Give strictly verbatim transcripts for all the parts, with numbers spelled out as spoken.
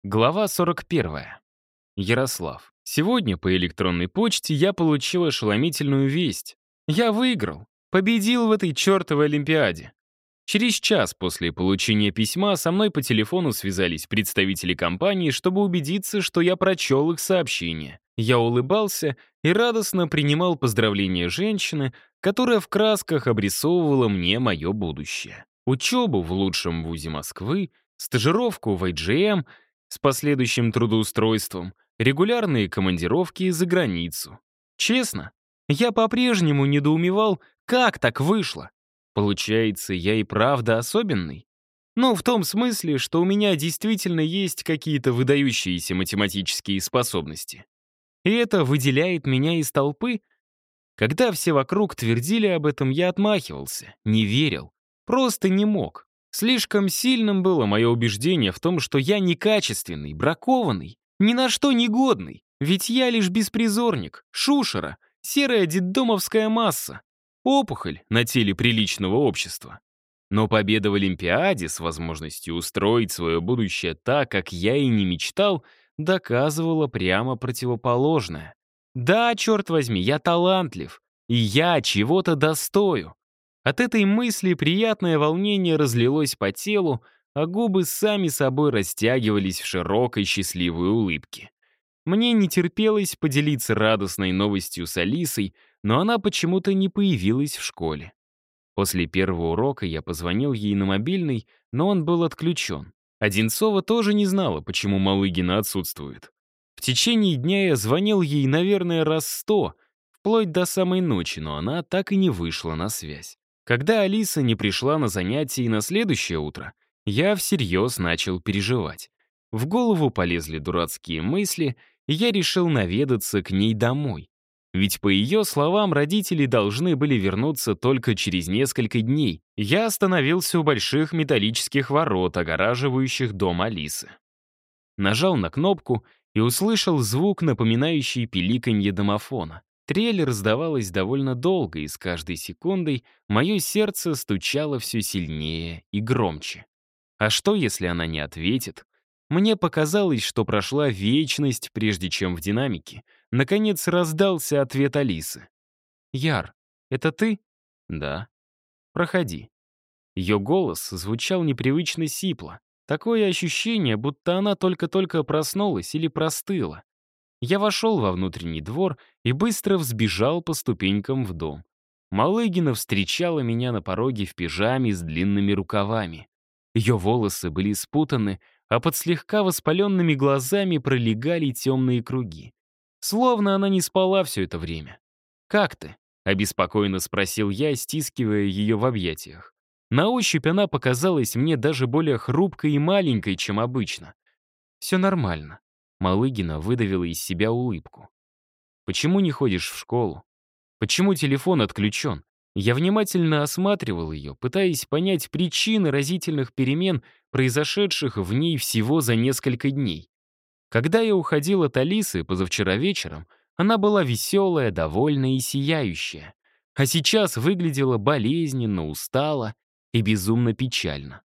Глава сорок первая. Ярослав. Сегодня по электронной почте я получил ошеломительную весть. Я выиграл. Победил в этой чертовой Олимпиаде. Через час после получения письма со мной по телефону связались представители компании, чтобы убедиться, что я прочел их сообщение. Я улыбался и радостно принимал поздравления женщины, которая в красках обрисовывала мне мое будущее. Учебу в лучшем вузе Москвы, стажировку в ай джи эм с последующим трудоустройством, регулярные командировки за границу. Честно, я по-прежнему недоумевал, как так вышло. Получается, я и правда особенный? Ну, в том смысле, что у меня действительно есть какие-то выдающиеся математические способности. И это выделяет меня из толпы? Когда все вокруг твердили об этом, я отмахивался, не верил, просто не мог. Слишком сильным было мое убеждение в том, что я некачественный, бракованный, ни на что не годный, ведь я лишь беспризорник, шушера, серая детдомовская масса, опухоль на теле приличного общества. Но победа в Олимпиаде с возможностью устроить свое будущее так, как я и не мечтал, доказывала прямо противоположное. Да, черт возьми, я талантлив, и я чего-то достою. От этой мысли приятное волнение разлилось по телу, а губы сами собой растягивались в широкой счастливой улыбке. Мне не терпелось поделиться радостной новостью с Алисой, но она почему-то не появилась в школе. После первого урока я позвонил ей на мобильный, но он был отключен. Одинцова тоже не знала, почему Малыгина отсутствует. В течение дня я звонил ей, наверное, раз сто, вплоть до самой ночи, но она так и не вышла на связь. Когда Алиса не пришла на занятия и на следующее утро, я всерьез начал переживать. В голову полезли дурацкие мысли, и я решил наведаться к ней домой. Ведь, по ее словам, родители должны были вернуться только через несколько дней. Я остановился у больших металлических ворот, огораживающих дом Алисы. Нажал на кнопку и услышал звук, напоминающий пиликанье домофона. Трель раздавалась довольно долго, и с каждой секундой мое сердце стучало все сильнее и громче. А что, если она не ответит? Мне показалось, что прошла вечность, прежде чем в динамике наконец раздался ответ Алисы. «Яр, это ты?» «Да». «Проходи». Ее голос звучал непривычно сипло. Такое ощущение, будто она только-только проснулась или простыла. Я вошел во внутренний двор и быстро взбежал по ступенькам в дом. Малыгина встречала меня на пороге в пижаме с длинными рукавами. Ее волосы были спутаны, а под слегка воспаленными глазами пролегали темные круги. Словно она не спала все это время. «Как ты?» — обеспокоенно спросил я, стискивая ее в объятиях. На ощупь она показалась мне даже более хрупкой и маленькой, чем обычно. «Все нормально». Малыгина выдавила из себя улыбку. «Почему не ходишь в школу? Почему телефон отключен?» Я внимательно осматривал ее, пытаясь понять причины разительных перемен, произошедших в ней всего за несколько дней. Когда я уходил от Алисы позавчера вечером, она была веселая, довольная и сияющая. А сейчас выглядела болезненно, устала и безумно печально.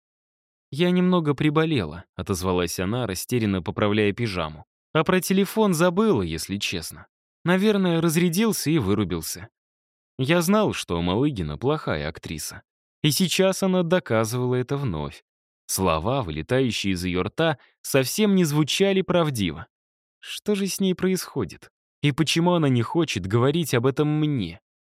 «Я немного приболела», — отозвалась она, растерянно поправляя пижаму. «А про телефон забыла, если честно. Наверное, разрядился и вырубился». Я знал, что Малыгина плохая актриса. И сейчас она доказывала это вновь. Слова, вылетающие из ее рта, совсем не звучали правдиво. Что же с ней происходит? И почему она не хочет говорить об этом мне?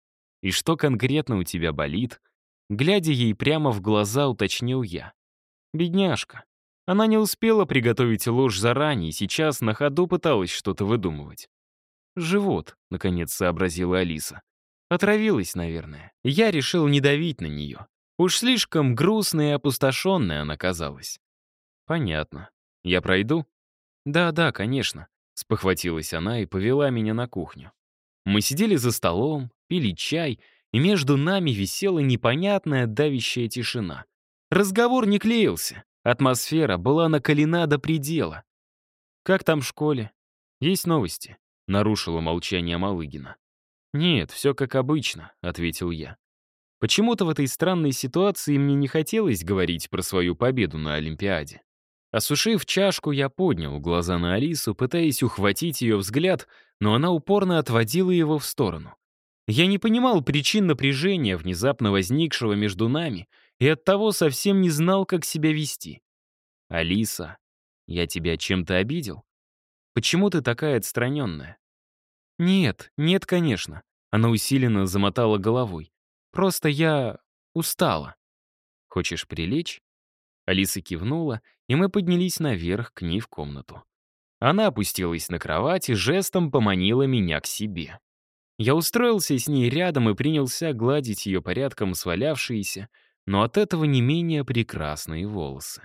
И что конкретно у тебя болит? Глядя ей прямо в глаза, уточнил я. Бедняжка. Она не успела приготовить ложь заранее, и сейчас на ходу пыталась что-то выдумывать. «Живот», — наконец сообразила Алиса. Отравилась, наверное. Я решил не давить на нее. Уж слишком грустная и опустошенная она казалась. «Понятно. Я пройду?» «Да-да, конечно», — спохватилась она и повела меня на кухню. Мы сидели за столом, пили чай, и между нами висела непонятная давящая тишина. Разговор не клеился, атмосфера была накалена до предела. «Как там в школе? Есть новости?» — нарушила молчание Малыгина. «Нет, все как обычно», — ответил я. Почему-то в этой странной ситуации мне не хотелось говорить про свою победу на Олимпиаде. Осушив чашку, я поднял глаза на Алису, пытаясь ухватить ее взгляд, но она упорно отводила его в сторону. Я не понимал причин напряжения, внезапно возникшего между нами, и оттого совсем не знал, как себя вести. «Алиса, я тебя чем-то обидел? Почему ты такая отстраненная?» «Нет, нет, конечно». Она усиленно замотала головой. «Просто я устала». «Хочешь прилечь?» Алиса кивнула, и мы поднялись наверх к ней в комнату. Она опустилась на кровать и жестом поманила меня к себе. Я устроился с ней рядом и принялся гладить ее порядком свалявшиеся, но от этого не менее прекрасные волосы.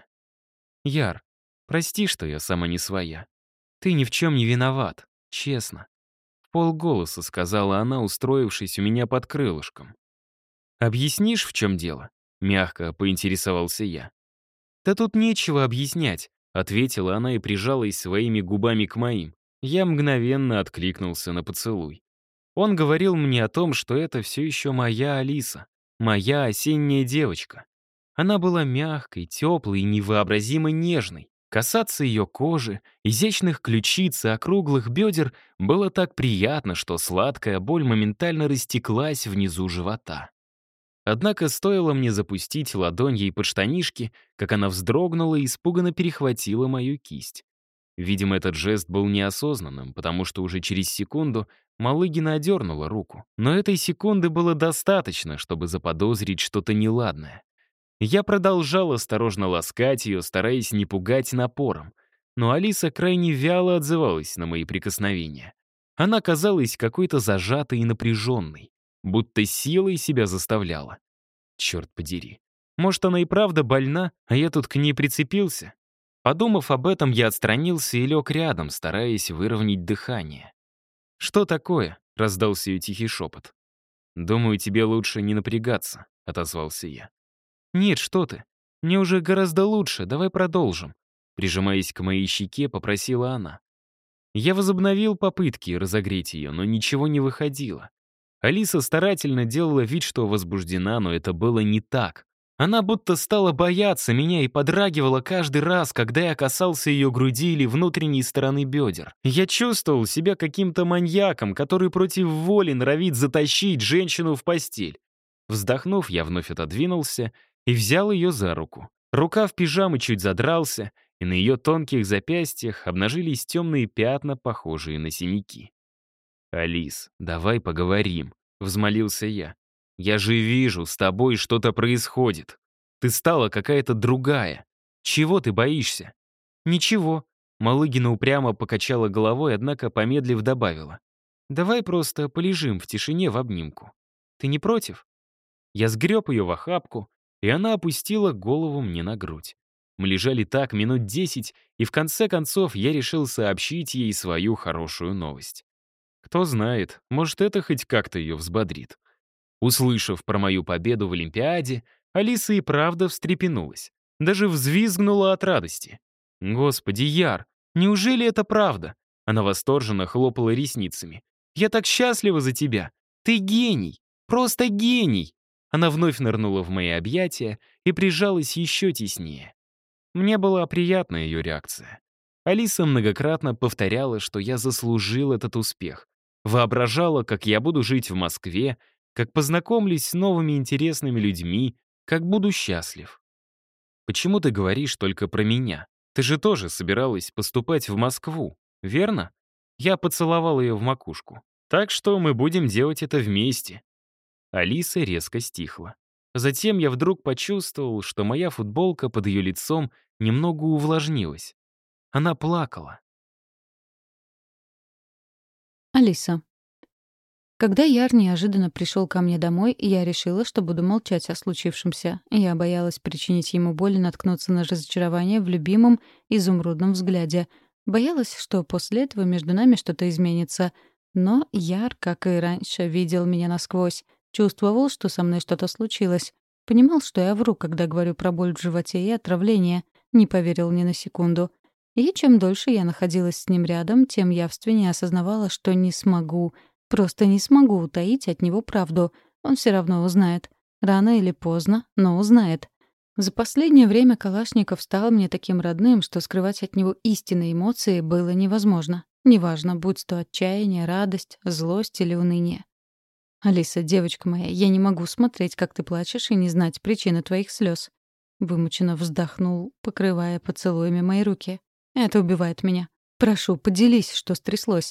«Яр, прости, что я сама не своя. Ты ни в чем не виноват, честно». В полголоса сказала она, устроившись у меня под крылышком. «Объяснишь, в чем дело?» — мягко поинтересовался я. «Да тут нечего объяснять», — ответила она и прижалась своими губами к моим. Я мгновенно откликнулся на поцелуй. Он говорил мне о том, что это все еще моя Алиса, моя осенняя девочка. Она была мягкой, теплой и невообразимо нежной. Касаться ее кожи, изящных ключиц и округлых бедер было так приятно, что сладкая боль моментально растеклась внизу живота. Однако стоило мне запустить ладонь ей под штанишки, как она вздрогнула и испуганно перехватила мою кисть. Видимо, этот жест был неосознанным, потому что уже через секунду Малыгина одернула руку. Но этой секунды было достаточно, чтобы заподозрить что-то неладное. Я продолжал осторожно ласкать ее, стараясь не пугать напором. Но Алиса крайне вяло отзывалась на мои прикосновения. Она казалась какой-то зажатой и напряженной, будто силой себя заставляла. Черт подери. Может, она и правда больна, а я тут к ней прицепился? Подумав об этом, я отстранился и лег рядом, стараясь выровнять дыхание. «Что такое?» — раздался ее тихий шепот. «Думаю, тебе лучше не напрягаться», — отозвался я. «Нет, что ты. Мне уже гораздо лучше, давай продолжим», — прижимаясь к моей щеке, попросила она. Я возобновил попытки разогреть ее, но ничего не выходило. Алиса старательно делала вид, что возбуждена, но это было не так. Она будто стала бояться меня и подрагивала каждый раз, когда я касался ее груди или внутренней стороны бедер. Я чувствовал себя каким-то маньяком, который против воли норовит затащить женщину в постель. Вздохнув, я вновь отодвинулся и взял ее за руку. Рукав пижамы чуть задрался, и на ее тонких запястьях обнажились темные пятна, похожие на синяки. «Алис, давай поговорим», — взмолился я. «Я же вижу, с тобой что-то происходит. Ты стала какая-то другая. Чего ты боишься?» «Ничего». Малыгина упрямо покачала головой, однако, помедлив, добавила. «Давай просто полежим в тишине в обнимку. Ты не против?» Я сгреб ее в охапку, и она опустила голову мне на грудь. Мы лежали так минут десять, и в конце концов я решил сообщить ей свою хорошую новость. Кто знает, может, это хоть как-то ее взбодрит. Услышав про мою победу в Олимпиаде, Алиса и правда встрепенулась. Даже взвизгнула от радости. «Господи, Яр, неужели это правда?» Она восторженно хлопала ресницами. «Я так счастлива за тебя! Ты гений! Просто гений!» Она вновь нырнула в мои объятия и прижалась еще теснее. Мне была приятна ее реакция. Алиса многократно повторяла, что я заслужил этот успех. Воображала, как я буду жить в Москве, как познакомлюсь с новыми интересными людьми, как буду счастлив. «Почему ты говоришь только про меня? Ты же тоже собиралась поступать в Москву, верно?» Я поцеловал ее в макушку. «Так что мы будем делать это вместе». Алиса резко стихла. Затем я вдруг почувствовал, что моя футболка под ее лицом немного увлажнилась. Она плакала. Алиса. Когда Яр неожиданно пришел ко мне домой, я решила, что буду молчать о случившемся. Я боялась причинить ему боль и наткнуться на разочарование в любимом изумрудном взгляде. Боялась, что после этого между нами что-то изменится. Но Яр, как и раньше, видел меня насквозь. Чувствовал, что со мной что-то случилось. Понимал, что я вру, когда говорю про боль в животе и отравление. Не поверил ни на секунду. И чем дольше я находилась с ним рядом, тем явственнее осознавала, что не смогу, просто не смогу утаить от него правду. Он все равно узнает. Рано или поздно, но узнает. За последнее время Калашников стал мне таким родным, что скрывать от него истинные эмоции было невозможно. Неважно, будь то отчаяние, радость, злость или уныние. «Алиса, девочка моя, я не могу смотреть, как ты плачешь, и не знать причины твоих слез. Вымученно вздохнул, покрывая поцелуями мои руки. «Это убивает меня. Прошу, поделись, что стряслось».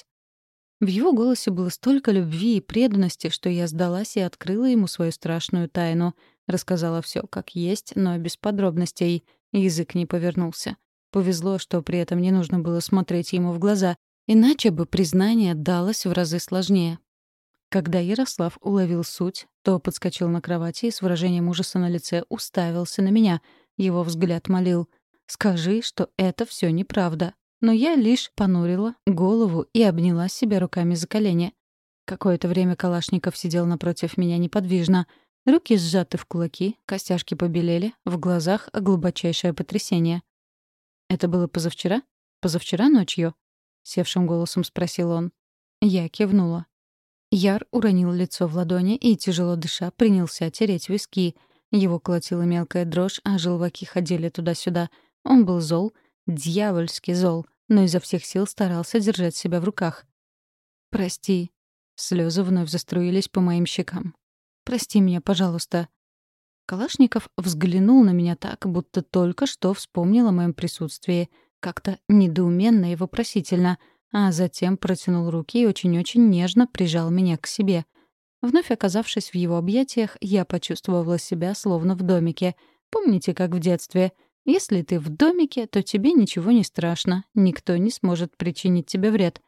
В его голосе было столько любви и преданности, что я сдалась и открыла ему свою страшную тайну. Рассказала все как есть, но без подробностей. Язык не повернулся. Повезло, что при этом не нужно было смотреть ему в глаза, иначе бы признание далось в разы сложнее. Когда Ярослав уловил суть, то подскочил на кровати и с выражением ужаса на лице уставился на меня. Его взгляд молил: «Скажи, что это все неправда». Но я лишь понурила голову и обняла себя руками за колени. Какое-то время Калашников сидел напротив меня неподвижно. Руки сжаты в кулаки, костяшки побелели, в глазах глубочайшее потрясение. «Это было позавчера? Позавчера ночью?» — севшим голосом спросил он. Я кивнула. Яр уронил лицо в ладони и, тяжело дыша, принялся тереть виски. Его колотила мелкая дрожь, а желваки ходили туда-сюда. Он был зол, дьявольски зол, но изо всех сил старался держать себя в руках. «Прости». Слезы вновь заструились по моим щекам. «Прости меня, пожалуйста». Калашников взглянул на меня так, будто только что вспомнил о моем присутствии, как-то недоуменно и вопросительно, а затем протянул руки и очень-очень нежно прижал меня к себе. Вновь оказавшись в его объятиях, я почувствовала себя словно в домике. Помните, как в детстве? Если ты в домике, то тебе ничего не страшно, никто не сможет причинить тебе вред.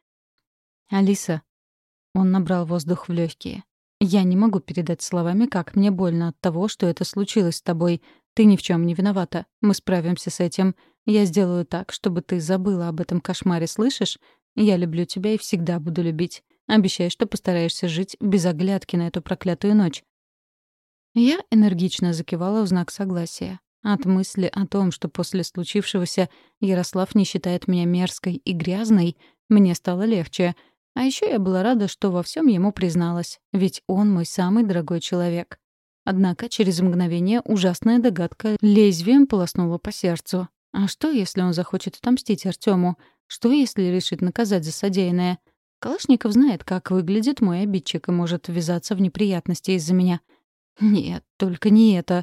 «Алиса». Он набрал воздух в легкие. «Я не могу передать словами, как мне больно от того, что это случилось с тобой. Ты ни в чем не виновата. Мы справимся с этим. Я сделаю так, чтобы ты забыла об этом кошмаре, слышишь? Я люблю тебя и всегда буду любить. Обещай, что постараешься жить без оглядки на эту проклятую ночь». Я энергично закивала в знак согласия. От мысли о том, что после случившегося Ярослав не считает меня мерзкой и грязной, мне стало легче. А еще я была рада, что во всем ему призналась, ведь он мой самый дорогой человек. Однако через мгновение ужасная догадка лезвием полоснула по сердцу. А что, если он захочет отомстить Артему? Что, если решит наказать за содеянное? Калашников знает, как выглядит мой обидчик и может ввязаться в неприятности из-за меня. Нет, только не это.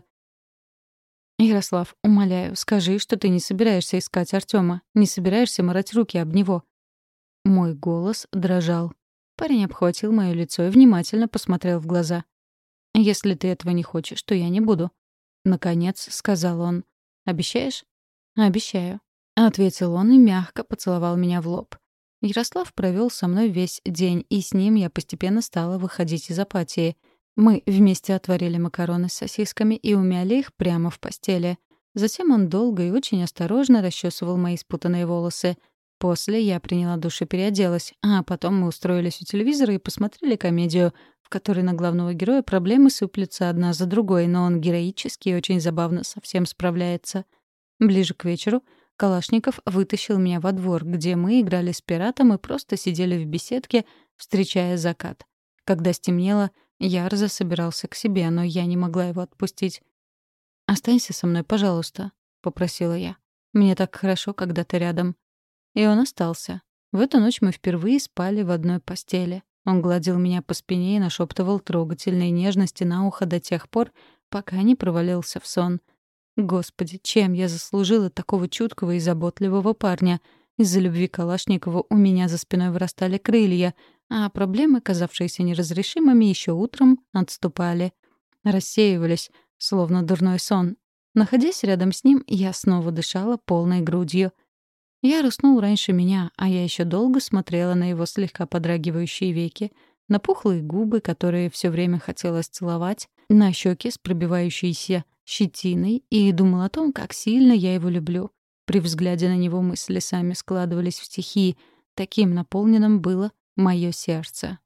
«Ярослав, умоляю, скажи, что ты не собираешься искать Артема, не собираешься морать руки об него». Мой голос дрожал. Парень обхватил моё лицо и внимательно посмотрел в глаза. «Если ты этого не хочешь, то я не буду», — наконец сказал он. «Обещаешь?» «Обещаю», — ответил он и мягко поцеловал меня в лоб. Ярослав провел со мной весь день, и с ним я постепенно стала выходить из апатии. Мы вместе отварили макароны с сосисками и умяли их прямо в постели. Затем он долго и очень осторожно расчесывал мои спутанные волосы. После я приняла душ и переоделась, а потом мы устроились у телевизора и посмотрели комедию, в которой на главного героя проблемы сыплются одна за другой, но он героически и очень забавно со всем справляется. Ближе к вечеру Калашников вытащил меня во двор, где мы играли с пиратом и просто сидели в беседке, встречая закат. Когда стемнело, Яр засобирался к себе, но я не могла его отпустить. «Останься со мной, пожалуйста», — попросила я. «Мне так хорошо, когда ты рядом». И он остался. В эту ночь мы впервые спали в одной постели. Он гладил меня по спине и нашептывал трогательные нежности на ухо до тех пор, пока не провалился в сон. Господи, чем я заслужила такого чуткого и заботливого парня? Из-за любви Калашникова у меня за спиной вырастали крылья, а проблемы, казавшиеся неразрешимыми еще утром, отступали. Рассеивались, словно дурной сон. Находясь рядом с ним, я снова дышала полной грудью. Яр уснул раньше меня, а я еще долго смотрела на его слегка подрагивающие веки, на пухлые губы, которые все время хотелось целовать, на щеки с пробивающейся щетиной, и думала о том, как сильно я его люблю. При взгляде на него мысли сами складывались в стихи. Таким наполненным было мое сердце.